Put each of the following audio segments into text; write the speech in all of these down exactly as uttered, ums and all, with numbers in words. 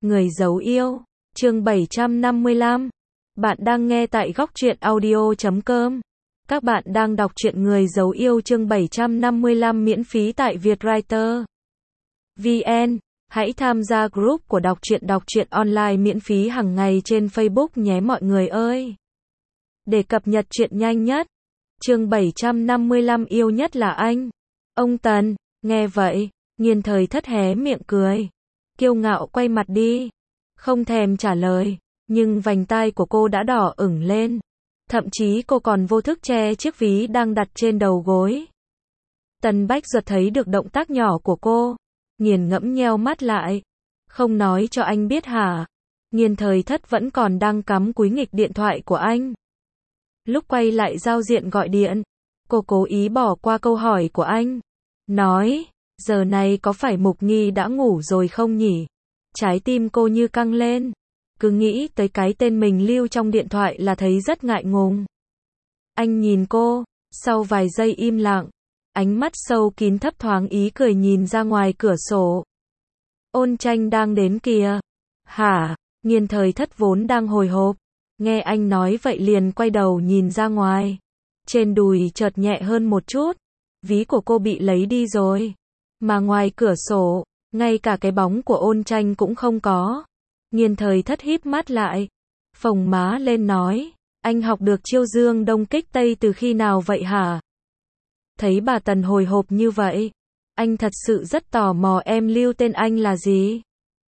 Người giấu yêu, chương bảy trăm năm mươi lăm. Bạn đang nghe tại góc truyện audio chấm com. Các bạn đang đọc truyện Người giấu yêu chương bảy trăm năm mươi lăm miễn phí tại Vietwriter chấm vn. Hãy tham gia group của đọc truyện đọc truyện online miễn phí hàng ngày trên Facebook nhé mọi người ơi. Để cập nhật truyện nhanh nhất. Chương bảy trăm năm mươi lăm yêu nhất là anh. Ông Tần, nghe vậy, Nghiên Thời Thất hé miệng cười. Kiêu ngạo quay mặt đi. Không thèm trả lời, nhưng vành tai của cô đã đỏ ửng lên. Thậm chí cô còn vô thức che chiếc ví đang đặt trên đầu gối. Tần Bách Duật thấy được động tác nhỏ của cô. Nghiền ngẫm nheo mắt lại. Không nói cho anh biết hả? Nghiên Thời Thất vẫn còn đang cắm cúi nghịch điện thoại của anh. Lúc quay lại giao diện gọi điện, cô cố ý bỏ qua câu hỏi của anh. Nói, giờ này có phải Mục Nghi đã ngủ rồi không nhỉ? Trái tim cô như căng lên. Cứ nghĩ tới cái tên mình lưu trong điện thoại là thấy rất ngại ngùng. Anh nhìn cô, sau vài giây im lặng, ánh mắt sâu kín thấp thoáng ý cười nhìn ra ngoài cửa sổ. Ôn Tranh đang đến kìa. Hả? Nghiên Thời Thất vốn đang hồi hộp. Nghe anh nói vậy liền quay đầu nhìn ra ngoài. Trên đùi chợt nhẹ hơn một chút. Ví của cô bị lấy đi rồi. Mà ngoài cửa sổ, ngay cả cái bóng của Ôn Tranh cũng không có. Nghiên Thời Thất híp mắt lại, phồng má lên nói, anh học được chiêu dương đông kích tây từ khi nào vậy hả? Thấy bà Tần hồi hộp như vậy, anh thật sự rất tò mò em lưu tên anh là gì?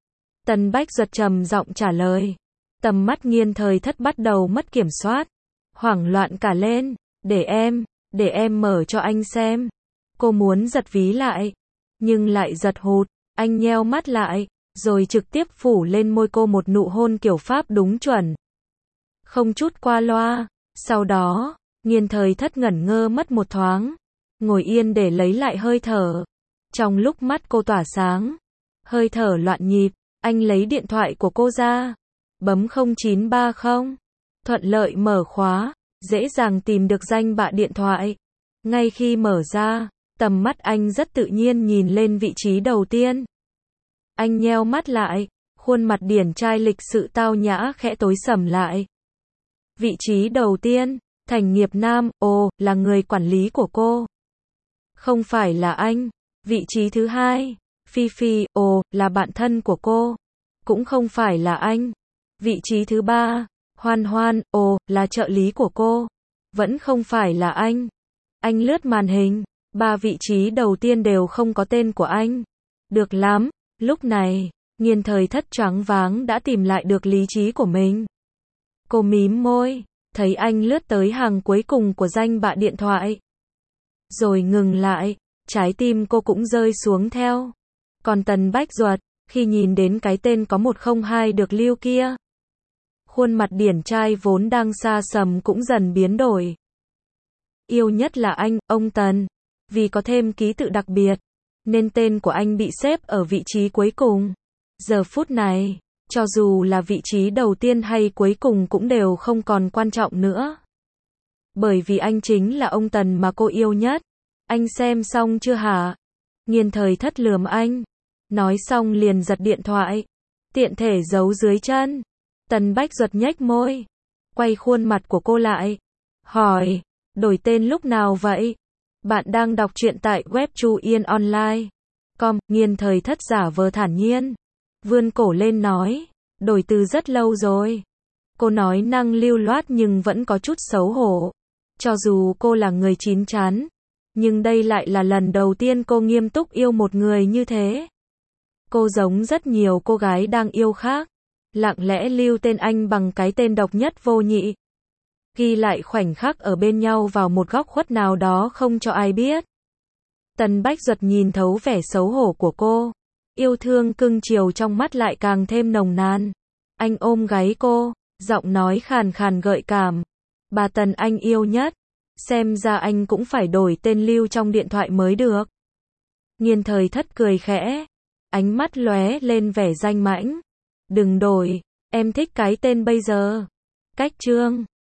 Tần Bách Duật trầm giọng trả lời. Tầm mắt Nghiên Thời Thất bắt đầu mất kiểm soát, hoảng loạn cả lên, để em, để em mở cho anh xem. Cô muốn giật ví lại, nhưng lại giật hụt, anh nheo mắt lại, rồi trực tiếp phủ lên môi cô một nụ hôn kiểu Pháp đúng chuẩn. Không chút qua loa, sau đó, Nghiên Thời Thất ngẩn ngơ mất một thoáng, ngồi yên để lấy lại hơi thở. Trong lúc mắt cô tỏa sáng, hơi thở loạn nhịp, anh lấy điện thoại của cô ra, bấm không chín ba không, thuận lợi mở khóa, dễ dàng tìm được danh bạ điện thoại. Ngay khi mở ra, tầm mắt anh rất tự nhiên nhìn lên vị trí đầu tiên. Anh nheo mắt lại, khuôn mặt điển trai lịch sự tao nhã khẽ tối sầm lại. Vị trí đầu tiên, Thành Nghiệp Nam, ồ, là người quản lý của cô. Không phải là anh. Vị trí thứ hai, Phi Phi, ồ, là bạn thân của cô. Cũng không phải là anh. Vị trí thứ ba, Hoan Hoan, ồ, là trợ lý của cô. Vẫn không phải là anh. Anh lướt màn hình, ba vị trí đầu tiên đều không có tên của anh. Được lắm. Lúc này, Nghiên Thời Thất choáng váng đã tìm lại được lý trí của mình. Cô mím môi, thấy anh lướt tới hàng cuối cùng của danh bạ điện thoại. Rồi ngừng lại, trái tim cô cũng rơi xuống theo. Còn Tần Bách Duật, khi nhìn đến cái tên có một không hai được lưu kia, khuôn mặt điển trai vốn đang xa sầm cũng dần biến đổi. Yêu nhất là anh, ông Tần. Vì có thêm ký tự đặc biệt, nên tên của anh bị xếp ở vị trí cuối cùng. Giờ phút này, cho dù là vị trí đầu tiên hay cuối cùng cũng đều không còn quan trọng nữa. Bởi vì anh chính là ông Tần mà cô yêu nhất. Anh xem xong chưa hả? Nghiên Thời Thất lườm anh. Nói xong liền giật điện thoại. Tiện thể giấu dưới chân. Tần Bách Duật nhếch môi. Quay khuôn mặt của cô lại. Hỏi, đổi tên lúc nào vậy? Bạn đang đọc truyện tại web chu yên online chấm com. Nghiên Thời Thất giả vờ thản nhiên, vươn cổ lên nói, đổi từ rất lâu rồi. Cô nói năng lưu loát nhưng vẫn có chút xấu hổ. Cho dù cô là người chín chắn, nhưng đây lại là lần đầu tiên cô nghiêm túc yêu một người như thế. Cô giống rất nhiều cô gái đang yêu khác, lặng lẽ lưu tên anh bằng cái tên độc nhất vô nhị. Ghi lại khoảnh khắc ở bên nhau vào một góc khuất nào đó không cho ai biết. Tần Bách Duật nhìn thấu vẻ xấu hổ của cô. Yêu thương cưng chiều trong mắt lại càng thêm nồng nàn. Anh ôm gáy cô, giọng nói khàn khàn gợi cảm. Bà Tần anh yêu nhất. Xem ra anh cũng phải đổi tên lưu trong điện thoại mới được. Nghiên Thời Thất cười khẽ. Ánh mắt lóe lên vẻ danh mãnh. Đừng đổi, em thích cái tên bây giờ. Cách chương.